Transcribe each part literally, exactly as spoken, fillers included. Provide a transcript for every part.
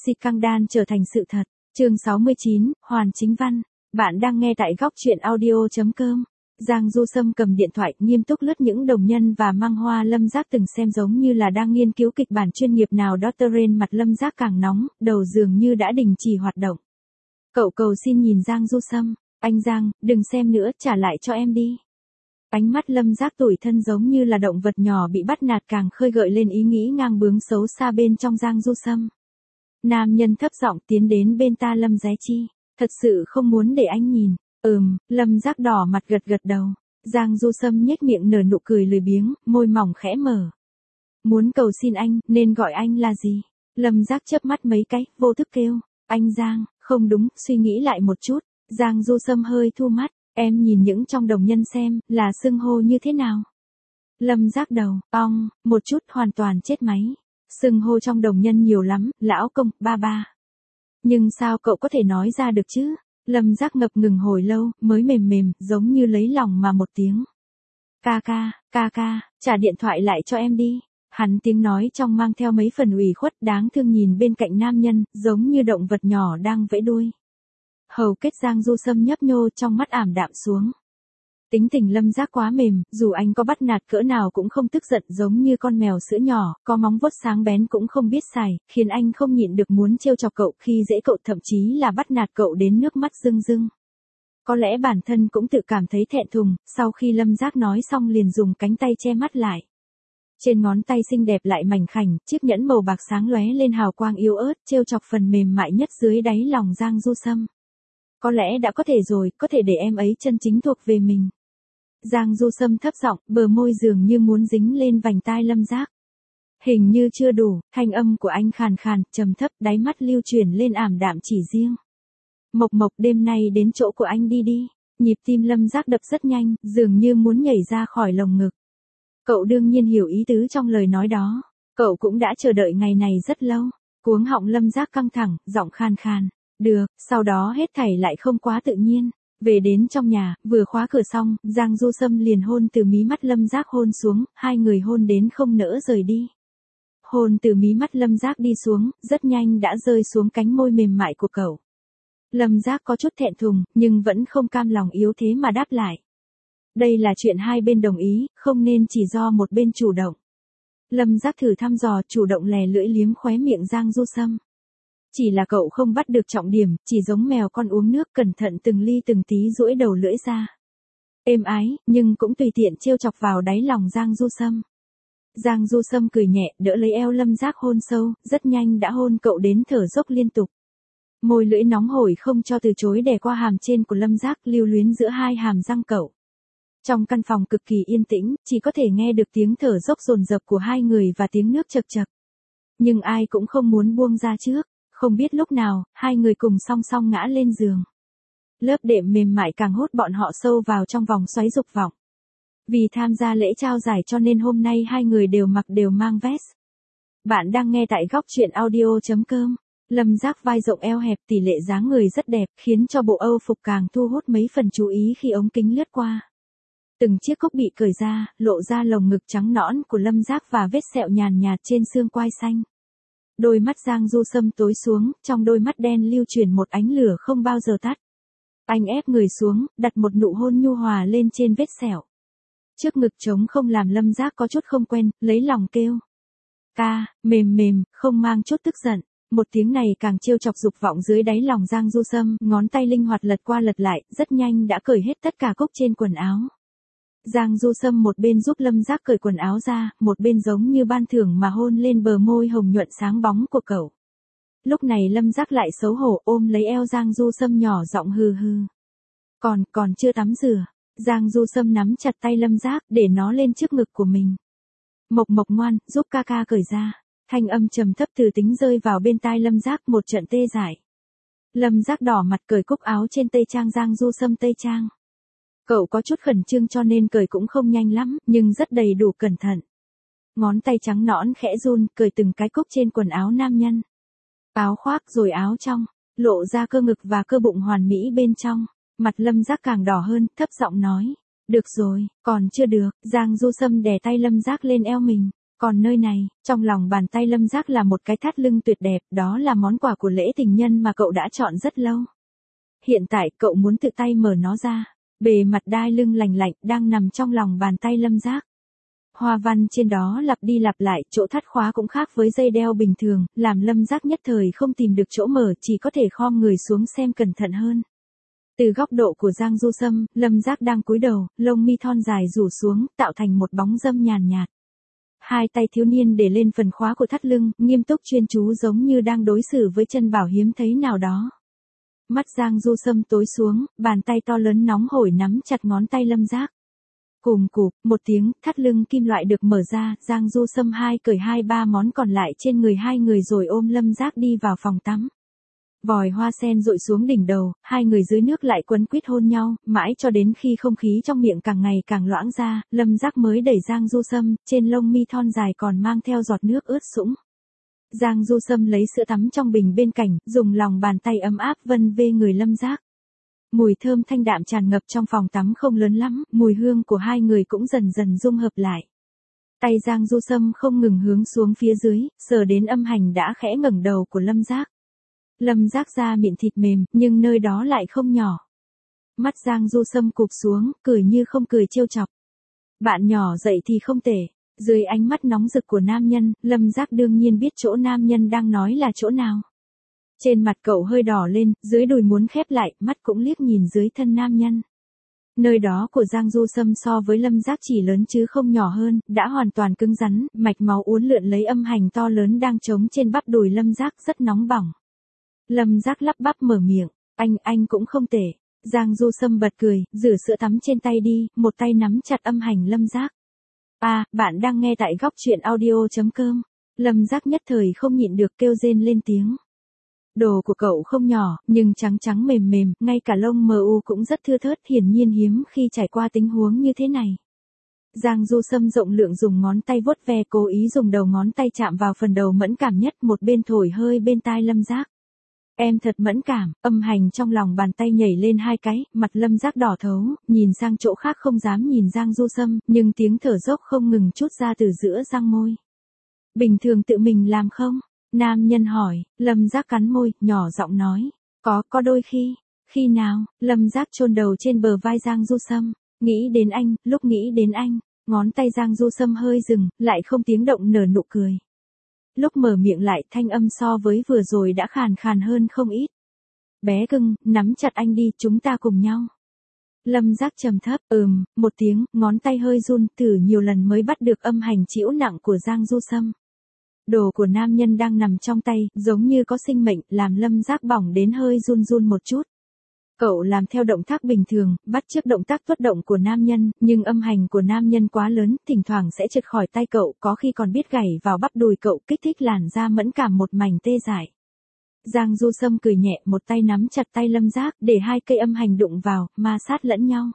Si căng đan trở thành sự thật. Chương sáu mươi chín, Hoàn Chính Văn. Bạn đang nghe tại góc truyện audio chấm com. Giang Du Sâm cầm điện thoại, nghiêm túc lướt những đồng nhân và mang hoa Lâm Giác từng xem giống như là đang nghiên cứu kịch bản chuyên nghiệp nào đó. Tơ rên mặt Lâm Giác càng nóng, đầu dường như đã đình chỉ hoạt động. Cậu cầu xin nhìn Giang Du Sâm. Anh Giang, đừng xem nữa, trả lại cho em đi. Ánh mắt Lâm Giác tủi thân giống như là động vật nhỏ bị bắt nạt càng khơi gợi lên ý nghĩ ngang bướng xấu xa bên trong Giang Du Sâm. Nam nhân thấp giọng tiến đến bên ta. Lâm Dé Chi, thật sự không muốn để anh nhìn. Ừm, Lâm Giác đỏ mặt gật gật đầu. Giang Du Sâm nhếch miệng nở nụ cười lười biếng, môi mỏng khẽ mở. Muốn cầu xin anh, nên gọi anh là gì? Lâm Giác chớp mắt mấy cái, vô thức kêu. Anh Giang, không đúng, suy nghĩ lại một chút. Giang Du Sâm hơi thu mắt. Em nhìn những trong đồng nhân xem, là xưng hô như thế nào? Lâm Giác đầu, ong, một chút hoàn toàn chết máy. Xưng hô trong đồng nhân nhiều lắm, lão công, ba ba. Nhưng sao cậu có thể nói ra được chứ? Lâm Giác ngập ngừng hồi lâu, mới mềm mềm, giống như lấy lòng mà một tiếng. Ca ca, ca ca, trả điện thoại lại cho em đi. Hắn tiếng nói trong mang theo mấy phần ủy khuất đáng thương nhìn bên cạnh nam nhân, giống như động vật nhỏ đang vẫy đuôi. Hầu kết Giang Du Sâm nhấp nhô trong mắt ảm đạm xuống. Tính tình Lâm Giác quá mềm, dù anh có bắt nạt cỡ nào cũng không tức giận, giống như con mèo sữa nhỏ, có móng vuốt sáng bén cũng không biết xài, khiến anh không nhịn được muốn trêu chọc cậu, khi dễ cậu, thậm chí là bắt nạt cậu đến nước mắt rưng rưng. Có lẽ bản thân cũng tự cảm thấy thẹn thùng, sau khi Lâm Giác nói xong liền dùng cánh tay che mắt lại. Trên ngón tay xinh đẹp lại mảnh khảnh, chiếc nhẫn màu bạc sáng lóe lên hào quang yếu ớt, trêu chọc phần mềm mại nhất dưới đáy lòng Giang Du Sâm. Có lẽ đã có thể rồi, có thể để em ấy chân chính thuộc về mình. Giang Du Sâm thấp giọng, bờ môi dường như muốn dính lên vành tai Lâm Giác. Hình như chưa đủ, thanh âm của anh khàn khàn, trầm thấp, đáy mắt lưu chuyển lên ảm đạm chỉ riêng. Mộc Mộc, đêm nay đến chỗ của anh đi đi. Nhịp tim Lâm Giác đập rất nhanh, dường như muốn nhảy ra khỏi lồng ngực. Cậu đương nhiên hiểu ý tứ trong lời nói đó. Cậu cũng đã chờ đợi ngày này rất lâu. Cuống họng Lâm Giác căng thẳng, giọng khan khan. Được, sau đó hết thảy lại không quá tự nhiên. Về đến trong nhà, vừa khóa cửa xong, Giang Du Sâm liền hôn từ mí mắt Lâm Giác hôn xuống, hai người hôn đến không nỡ rời đi. Hôn từ mí mắt Lâm Giác đi xuống, rất nhanh đã rơi xuống cánh môi mềm mại của cậu. Lâm Giác có chút thẹn thùng, nhưng vẫn không cam lòng yếu thế mà đáp lại. Đây là chuyện hai bên đồng ý, không nên chỉ do một bên chủ động. Lâm Giác thử thăm dò, chủ động lè lưỡi liếm khóe miệng Giang Du Sâm. Chỉ là cậu không bắt được trọng điểm, chỉ giống mèo con uống nước, cẩn thận từng ly từng tí duỗi đầu lưỡi ra. Êm ái, nhưng cũng tùy tiện trêu chọc vào đáy lòng Giang Du Sâm. Giang Du Sâm cười nhẹ, đỡ lấy eo Lâm Giác hôn sâu, rất nhanh đã hôn cậu đến thở dốc liên tục. Môi lưỡi nóng hổi không cho từ chối đè qua hàm trên của Lâm Giác, lưu luyến giữa hai hàm răng cậu. Trong căn phòng cực kỳ yên tĩnh, chỉ có thể nghe được tiếng thở dốc dồn dập của hai người và tiếng nước chậc chậc. Nhưng ai cũng không muốn buông ra trước. Không biết lúc nào, hai người cùng song song ngã lên giường. Lớp đệm mềm mại càng hút bọn họ sâu vào trong vòng xoáy dục vọng. Vì tham gia lễ trao giải cho nên hôm nay hai người đều mặc đều mang vest. Bạn đang nghe tại góc truyện audio chấm com. Lâm Giác vai rộng eo hẹp, tỷ lệ dáng người rất đẹp, khiến cho bộ Âu phục càng thu hút mấy phần chú ý khi ống kính lướt qua. Từng chiếc cúc bị cởi ra, lộ ra lồng ngực trắng nõn của Lâm Giác và vết sẹo nhàn nhạt trên xương quai xanh. Đôi mắt Giang Du Sâm tối xuống, trong đôi mắt đen lưu chuyển một ánh lửa không bao giờ tắt. Anh ép người xuống, đặt một nụ hôn nhu hòa lên trên vết sẹo. Trước ngực trống không làm Lâm Giác có chút không quen, lấy lòng kêu. Ca, mềm mềm, không mang chút tức giận. Một tiếng này càng trêu chọc dục vọng dưới đáy lòng Giang Du Sâm, ngón tay linh hoạt lật qua lật lại, rất nhanh đã cởi hết tất cả cúc trên quần áo. Giang Du Sâm một bên giúp Lâm Giác cởi quần áo ra, một bên giống như ban thưởng mà hôn lên bờ môi hồng nhuận sáng bóng của cậu. Lúc này Lâm Giác lại xấu hổ ôm lấy eo Giang Du Sâm nhỏ giọng hừ hừ. Còn, còn chưa tắm rửa. Giang Du Sâm nắm chặt tay Lâm Giác để nó lên trước ngực của mình. Mộc Mộc ngoan, giúp ca ca cởi ra. Thanh âm trầm thấp từ tính rơi vào bên tai Lâm Giác, một trận tê dại. Lâm Giác đỏ mặt cởi cúc áo trên tây trang Giang Du Sâm tây trang. Cậu có chút khẩn trương cho nên cởi cũng không nhanh lắm, nhưng rất đầy đủ cẩn thận. Ngón tay trắng nõn khẽ run, cởi từng cái cúc trên quần áo nam nhân. Áo khoác rồi áo trong, lộ ra cơ ngực và cơ bụng hoàn mỹ bên trong. Mặt Lâm Giác càng đỏ hơn, thấp giọng nói. Được rồi, còn chưa được. Giang Du Sâm đè tay Lâm Giác lên eo mình. Còn nơi này, trong lòng bàn tay Lâm Giác là một cái thắt lưng tuyệt đẹp, đó là món quà của lễ tình nhân mà cậu đã chọn rất lâu. Hiện tại cậu muốn tự tay mở nó ra. Bề mặt đai lưng lành lạnh đang nằm trong lòng bàn tay Lâm Giác. Hoa văn trên đó lặp đi lặp lại, chỗ thắt khóa cũng khác với dây đeo bình thường, làm Lâm Giác nhất thời không tìm được chỗ mở, chỉ có thể khom người xuống xem cẩn thận hơn. Từ góc độ của Giang Du Sâm, Lâm Giác đang cúi đầu, lông mi thon dài rủ xuống, tạo thành một bóng râm nhàn nhạt. Hai tay thiếu niên để lên phần khóa của thắt lưng, nghiêm túc chuyên chú giống như đang đối xử với chân bảo hiếm thấy nào đó. Mắt Giang Du Sâm tối xuống, bàn tay to lớn nóng hổi nắm chặt ngón tay Lâm Giác. Cùm cụp, một tiếng, thắt lưng kim loại được mở ra, Giang Du Sâm hai cởi hai ba món còn lại trên người hai người rồi ôm Lâm Giác đi vào phòng tắm. Vòi hoa sen dội xuống đỉnh đầu, hai người dưới nước lại quấn quýt hôn nhau, mãi cho đến khi không khí trong miệng càng ngày càng loãng ra, Lâm Giác mới đẩy Giang Du Sâm, trên lông mi thon dài còn mang theo giọt nước ướt sũng. Giang Du Sâm lấy sữa tắm trong bình bên cạnh, dùng lòng bàn tay ấm áp vân vê người Lâm Giác. Mùi thơm thanh đạm tràn ngập trong phòng tắm không lớn lắm, mùi hương của hai người cũng dần dần dung hợp lại. Tay Giang Du Sâm không ngừng hướng xuống phía dưới, sờ đến âm hành đã khẽ ngẩng đầu của Lâm Giác. Lâm Giác da mịn thịt mềm, nhưng nơi đó lại không nhỏ. Mắt Giang Du Sâm cụp xuống, cười như không cười trêu chọc. Bạn nhỏ dậy thì không tệ. Dưới ánh mắt nóng rực của nam nhân, Lâm Giác đương nhiên biết chỗ nam nhân đang nói là chỗ nào. Trên mặt cậu hơi đỏ lên, dưới đùi muốn khép lại, mắt cũng liếc nhìn dưới thân nam nhân. Nơi đó của Giang Du Sâm so với Lâm Giác chỉ lớn chứ không nhỏ hơn, đã hoàn toàn cứng rắn, mạch máu uốn lượn lấy âm hành to lớn đang trống trên bắp đùi Lâm Giác rất nóng bỏng. Lâm Giác lắp bắp mở miệng, anh, anh cũng không tệ. Giang Du Sâm bật cười, rửa sữa tắm trên tay đi, một tay nắm chặt âm hành Lâm Giác. À, bạn đang nghe tại góc truyện audio chấm com. Lâm Giác nhất thời không nhịn được kêu rên lên tiếng. Đồ của cậu không nhỏ, nhưng trắng trắng mềm mềm, ngay cả lông mờ u cũng rất thưa thớt, hiển nhiên hiếm khi trải qua tình huống như thế này. Giang Du Sâm rộng lượng dùng ngón tay vuốt ve, cố ý dùng đầu ngón tay chạm vào phần đầu mẫn cảm nhất, một bên thổi hơi bên tai Lâm Giác. Em thật mẫn cảm, âm hành trong lòng bàn tay nhảy lên hai cái, mặt Lâm Giác đỏ thấu, nhìn sang chỗ khác không dám nhìn Giang Du Sâm, nhưng tiếng thở dốc không ngừng trút ra từ giữa răng môi. Bình thường tự mình làm không? Nam nhân hỏi, Lâm Giác cắn môi, nhỏ giọng nói, có, có đôi khi. Khi nào? Lâm Giác chôn đầu trên bờ vai Giang Du Sâm, nghĩ đến anh, lúc nghĩ đến anh, ngón tay Giang Du Sâm hơi dừng, lại không tiếng động nở nụ cười. Lúc mở miệng lại, thanh âm so với vừa rồi đã khàn khàn hơn không ít. Bé cưng, nắm chặt anh đi, chúng ta cùng nhau. Lâm Giác trầm thấp, ừm, một tiếng, ngón tay hơi run, thử nhiều lần mới bắt được âm hành chịu nặng của Giang Du Sâm. Đồ của nam nhân đang nằm trong tay, giống như có sinh mệnh, làm Lâm Giác bỏng đến hơi run run một chút. Cậu làm theo động tác bình thường, bắt chước động tác tuất động của nam nhân, nhưng âm hành của nam nhân quá lớn, thỉnh thoảng sẽ trượt khỏi tay cậu, có khi còn biết gảy vào bắp đùi cậu, kích thích làn da mẫn cảm một mảnh tê dại. Giang Du Sâm cười nhẹ, một tay nắm chặt tay Lâm Giác, để hai cây âm hành đụng vào, ma sát lẫn nhau.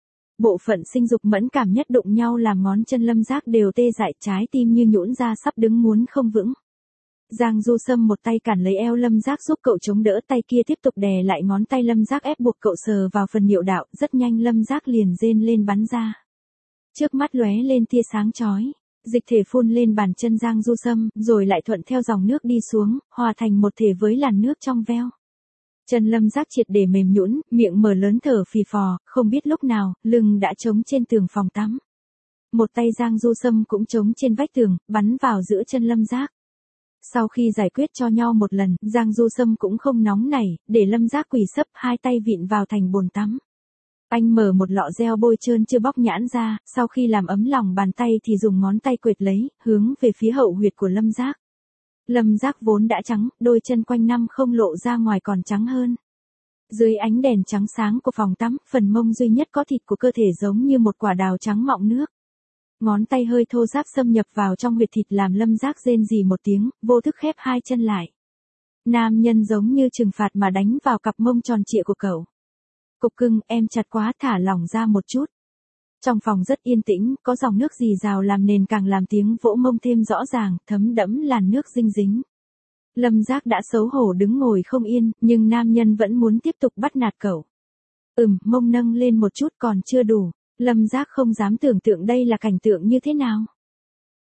Bộ phận sinh dục mẫn cảm nhất đụng nhau làm ngón chân Lâm Giác đều tê dại, trái tim như nhũn ra sắp đứng muốn không vững. Giang Du Sâm một tay cản lấy eo Lâm Giác giúp cậu chống đỡ, tay kia tiếp tục đè lại ngón tay Lâm Giác ép buộc cậu sờ vào phần niệu đạo, rất nhanh Lâm Giác liền rên lên bắn ra. Trước mắt lóe lên tia sáng chói, dịch thể phun lên bàn chân Giang Du Sâm, rồi lại thuận theo dòng nước đi xuống, hòa thành một thể với làn nước trong veo. Chân Lâm Giác triệt để mềm nhũn, miệng mở lớn thở phì phò, không biết lúc nào, lưng đã trống trên tường phòng tắm. Một tay Giang Du Sâm cũng trống trên vách tường, bắn vào giữa chân Lâm Giác. Sau khi giải quyết cho nhau một lần, Giang Du Sâm cũng không nóng nảy, để Lâm Giác quỳ sấp, hai tay vịn vào thành bồn tắm. Anh mở một lọ gel bôi trơn chưa bóc nhãn ra, sau khi làm ấm lòng bàn tay thì dùng ngón tay quệt lấy, hướng về phía hậu huyệt của Lâm Giác. Lâm Giác vốn đã trắng, đôi chân quanh năm không lộ ra ngoài còn trắng hơn. Dưới ánh đèn trắng sáng của phòng tắm, phần mông duy nhất có thịt của cơ thể giống như một quả đào trắng mọng nước. Ngón tay hơi thô ráp xâm nhập vào trong huyệt thịt làm Lâm Giác rên rỉ một tiếng, vô thức khép hai chân lại. Nam nhân giống như trừng phạt mà đánh vào cặp mông tròn trịa của cậu. Cục cưng, em chặt quá, thả lỏng ra một chút. Trong phòng rất yên tĩnh, có dòng nước rì rào làm nền càng làm tiếng vỗ mông thêm rõ ràng, thấm đẫm làn nước dinh dính. Lâm Giác đã xấu hổ đứng ngồi không yên, nhưng nam nhân vẫn muốn tiếp tục bắt nạt cậu. Ừm, mông nâng lên một chút còn chưa đủ. Lâm Giác không dám tưởng tượng đây là cảnh tượng như thế nào.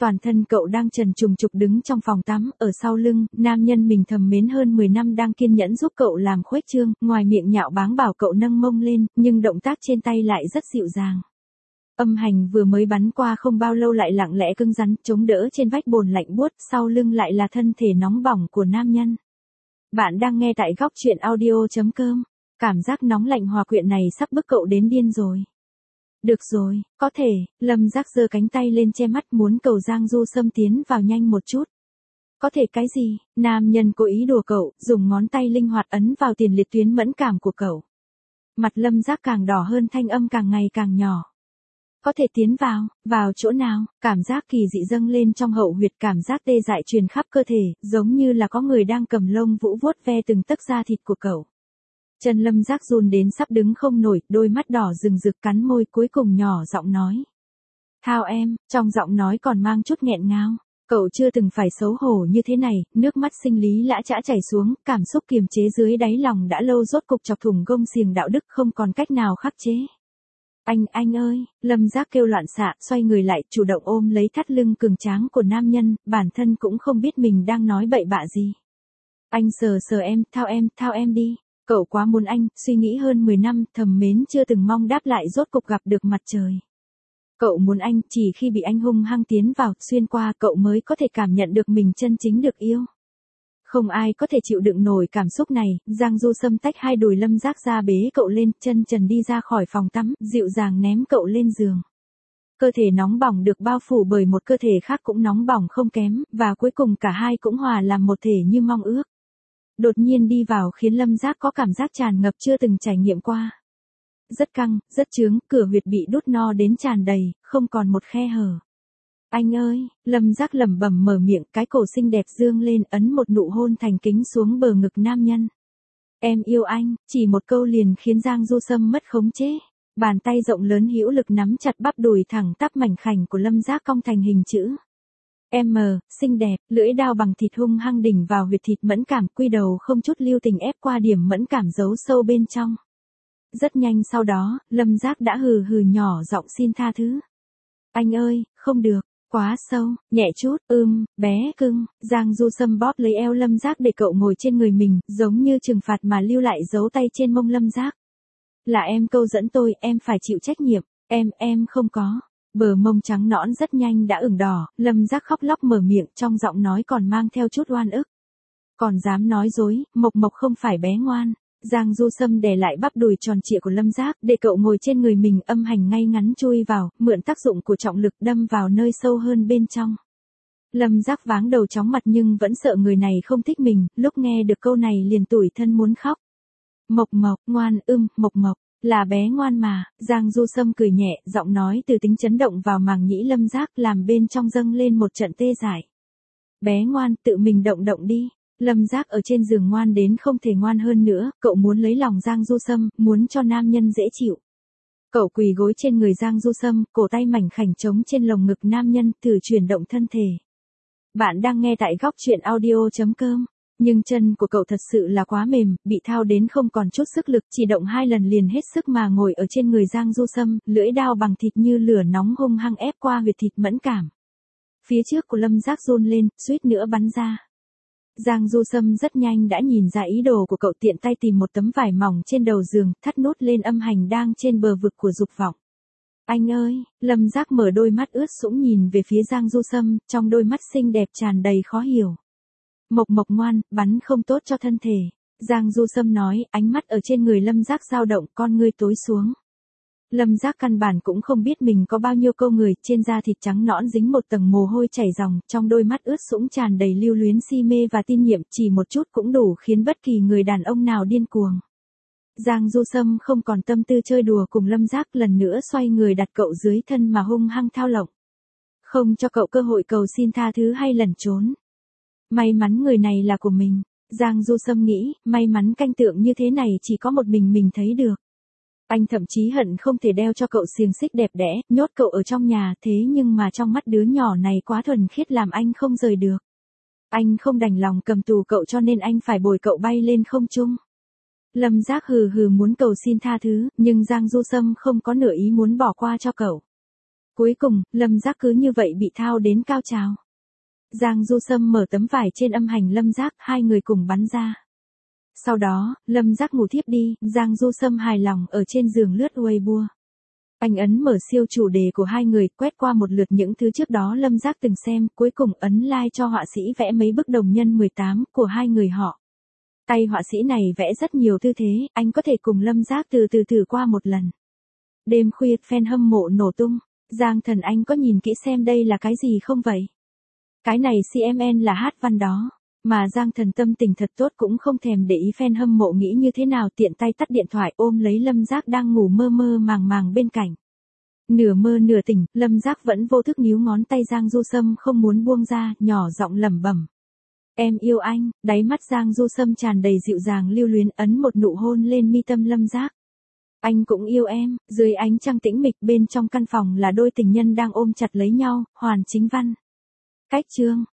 Toàn thân cậu đang trần trùng trục đứng trong phòng tắm, ở sau lưng, nam nhân mình thầm mến hơn mười năm đang kiên nhẫn giúp cậu làm khuếch trương, ngoài miệng nhạo báng bảo cậu nâng mông lên, nhưng động tác trên tay lại rất dịu dàng. Âm hành vừa mới bắn qua không bao lâu lại lặng lẽ cứng rắn, chống đỡ trên vách bồn lạnh buốt, sau lưng lại là thân thể nóng bỏng của nam nhân. Bạn đang nghe tại góc truyện audio chấm com. Cảm giác nóng lạnh hòa quyện này sắp bức cậu đến điên rồi. Được rồi, có thể, Lâm Giác giơ cánh tay lên che mắt muốn cầu Giang Du Sâm tiến vào nhanh một chút. Có thể cái gì? Nam nhân cố ý đùa cậu, dùng ngón tay linh hoạt ấn vào tiền liệt tuyến mẫn cảm của cậu. Mặt Lâm Giác càng đỏ hơn, thanh âm càng ngày càng nhỏ. Có thể tiến vào, vào chỗ nào? Cảm giác kỳ dị dâng lên trong hậu huyệt, cảm giác tê dại truyền khắp cơ thể, giống như là có người đang cầm lông vũ vuốt ve từng tấc da thịt của cậu. Chân Lâm Giác run đến sắp đứng không nổi, đôi mắt đỏ rừng rực cắn môi, cuối cùng nhỏ giọng nói. Thao em, trong giọng nói còn mang chút nghẹn ngào. Cậu chưa từng phải xấu hổ như thế này, nước mắt sinh lý lã chã chảy xuống, cảm xúc kiềm chế dưới đáy lòng đã lâu rốt cục chọc thủng gông xiềng đạo đức, không còn cách nào khắc chế. Anh, anh ơi, Lâm Giác kêu loạn xạ, xoay người lại, chủ động ôm lấy thắt lưng cường tráng của nam nhân, bản thân cũng không biết mình đang nói bậy bạ gì. Anh sờ sờ em, thao em, thao em đi. Cậu quá muốn anh, suy nghĩ hơn mười năm, thầm mến chưa từng mong đáp lại rốt cục gặp được mặt trời. Cậu muốn anh, chỉ khi bị anh hung hăng tiến vào, xuyên qua, cậu mới có thể cảm nhận được mình chân chính được yêu. Không ai có thể chịu đựng nổi cảm xúc này, Giang Du Sâm tách hai đùi Lâm Giác ra bế cậu lên, chân trần đi ra khỏi phòng tắm, dịu dàng ném cậu lên giường. Cơ thể nóng bỏng được bao phủ bởi một cơ thể khác cũng nóng bỏng không kém, và cuối cùng cả hai cũng hòa làm một thể như mong ước. Đột nhiên đi vào khiến Lâm Giác có cảm giác tràn ngập chưa từng trải nghiệm qua. Rất căng, rất chướng, cửa huyệt bị đút no đến tràn đầy, không còn một khe hở. Anh ơi, Lâm Giác lẩm bẩm mở miệng, cái cổ xinh đẹp dương lên, ấn một nụ hôn thành kính xuống bờ ngực nam nhân. Em yêu anh, chỉ một câu liền khiến Giang Du Sâm mất khống chế. Bàn tay rộng lớn hữu lực nắm chặt bắp đùi thẳng tắp mảnh khảnh của Lâm Giác cong thành hình chữ M, xinh đẹp, lưỡi dao bằng thịt hung hăng đỉnh vào huyệt thịt mẫn cảm, quy đầu không chút lưu tình ép qua điểm mẫn cảm giấu sâu bên trong. Rất nhanh sau đó, Lâm Giác đã hừ hừ nhỏ giọng xin tha thứ. Anh ơi, không được, quá sâu, nhẹ chút, ưm, bé cưng. Giang Du Sâm bóp lấy eo Lâm Giác để cậu ngồi trên người mình, giống như trừng phạt mà lưu lại dấu tay trên mông Lâm Giác. Là em câu dẫn tôi, em phải chịu trách nhiệm, em, em không có. Bờ mông trắng nõn rất nhanh đã ửng đỏ, Lâm Giác khóc lóc mở miệng, trong giọng nói còn mang theo chút oan ức. Còn dám nói dối, Mộc Mộc không phải bé ngoan. Giang Du Sâm đè lại bắp đùi tròn trịa của Lâm Giác, để cậu ngồi trên người mình, âm hành ngay ngắn chui vào, mượn tác dụng của trọng lực đâm vào nơi sâu hơn bên trong. Lâm Giác váng đầu chóng mặt nhưng vẫn sợ người này không thích mình, lúc nghe được câu này liền tủi thân muốn khóc. Mộc Mộc, ngoan, ưm, Mộc Mộc. Là bé ngoan mà. Giang Du Sâm cười nhẹ, giọng nói từ tính chấn động vào màng nhĩ Lâm Giác, làm bên trong dâng lên một trận tê dại. Bé ngoan, tự mình động động đi. Lâm Giác ở trên giường ngoan đến không thể ngoan hơn nữa, cậu muốn lấy lòng Giang Du Sâm, muốn cho nam nhân dễ chịu. Cậu quỳ gối trên người Giang Du Sâm, cổ tay mảnh khảnh trống trên lồng ngực nam nhân, thử chuyển động thân thể. Bạn đang nghe tại góc truyện audio chấm com. Nhưng chân của cậu thật sự là quá mềm, bị thao đến không còn chút sức lực, chỉ động hai lần liền hết sức mà ngồi ở trên người Giang Du Sâm, lưỡi dao bằng thịt như lửa nóng hung hăng ép qua huyệt thịt mẫn cảm. Phía trước của Lâm Giác run lên, suýt nữa bắn ra. Giang Du Sâm rất nhanh đã nhìn ra ý đồ của cậu, tiện tay tìm một tấm vải mỏng trên đầu giường, thắt nút lên âm hành đang trên bờ vực của dục vọng. Anh ơi, Lâm Giác mở đôi mắt ướt sũng nhìn về phía Giang Du Sâm, trong đôi mắt xinh đẹp tràn đầy khó hiểu. Mộc Mộc ngoan, bắn không tốt cho thân thể. Giang Du Sâm nói, ánh mắt ở trên người Lâm Giác dao động, con ngươi tối xuống. Lâm Giác căn bản cũng không biết mình có bao nhiêu câu người, trên da thịt trắng nõn dính một tầng mồ hôi chảy ròng, trong đôi mắt ướt sũng tràn đầy lưu luyến si mê và tin nhiệm, chỉ một chút cũng đủ khiến bất kỳ người đàn ông nào điên cuồng. Giang Du Sâm không còn tâm tư chơi đùa cùng Lâm Giác, lần nữa xoay người đặt cậu dưới thân mà hung hăng thao lộng. Không cho cậu cơ hội cầu xin tha thứ hay lẩn trốn. May mắn người này là của mình. Giang Du Sâm nghĩ, may mắn canh tượng như thế này chỉ có một mình mình thấy được. Anh thậm chí hận không thể đeo cho cậu xiềng xích đẹp đẽ, nhốt cậu ở trong nhà, thế nhưng mà trong mắt đứa nhỏ này quá thuần khiết làm anh không rời được. Anh không đành lòng cầm tù cậu cho nên anh phải bồi cậu bay lên không trung. Lâm Giác hừ hừ muốn cầu xin tha thứ, nhưng Giang Du Sâm không có nửa ý muốn bỏ qua cho cậu. Cuối cùng, Lâm Giác cứ như vậy bị thao đến cao trào. Giang Du Sâm mở tấm vải trên âm hành Lâm Giác, hai người cùng bắn ra. Sau đó, Lâm Giác ngủ thiếp đi, Giang Du Sâm hài lòng ở trên giường lướt Weibo. Anh ấn mở siêu chủ đề của hai người, quét qua một lượt những thứ trước đó Lâm Giác từng xem, cuối cùng ấn like cho họa sĩ vẽ mấy bức đồng nhân mười tám của hai người họ. Tay họa sĩ này vẽ rất nhiều tư thế, anh có thể cùng Lâm Giác từ từ thử qua một lần. Đêm khuya, fan hâm mộ nổ tung. Giang Thần anh có nhìn kỹ xem đây là cái gì không vậy? Cái này xê em en là hát văn đó. Mà Giang Thần tâm tình thật tốt cũng không thèm để ý fan hâm mộ nghĩ như thế nào, tiện tay tắt điện thoại ôm lấy Lâm Giác đang ngủ mơ mơ màng màng bên cạnh. Nửa mơ nửa tỉnh, Lâm Giác vẫn vô thức níu ngón tay Giang Du Sâm không muốn buông ra, nhỏ giọng lẩm bẩm. Em yêu anh, đáy mắt Giang Du Sâm tràn đầy dịu dàng lưu luyến ấn một nụ hôn lên mi tâm Lâm Giác. Anh cũng yêu em, dưới ánh trăng tĩnh mịch bên trong căn phòng là đôi tình nhân đang ôm chặt lấy nhau, Hoàn Chính Văn. Cách chương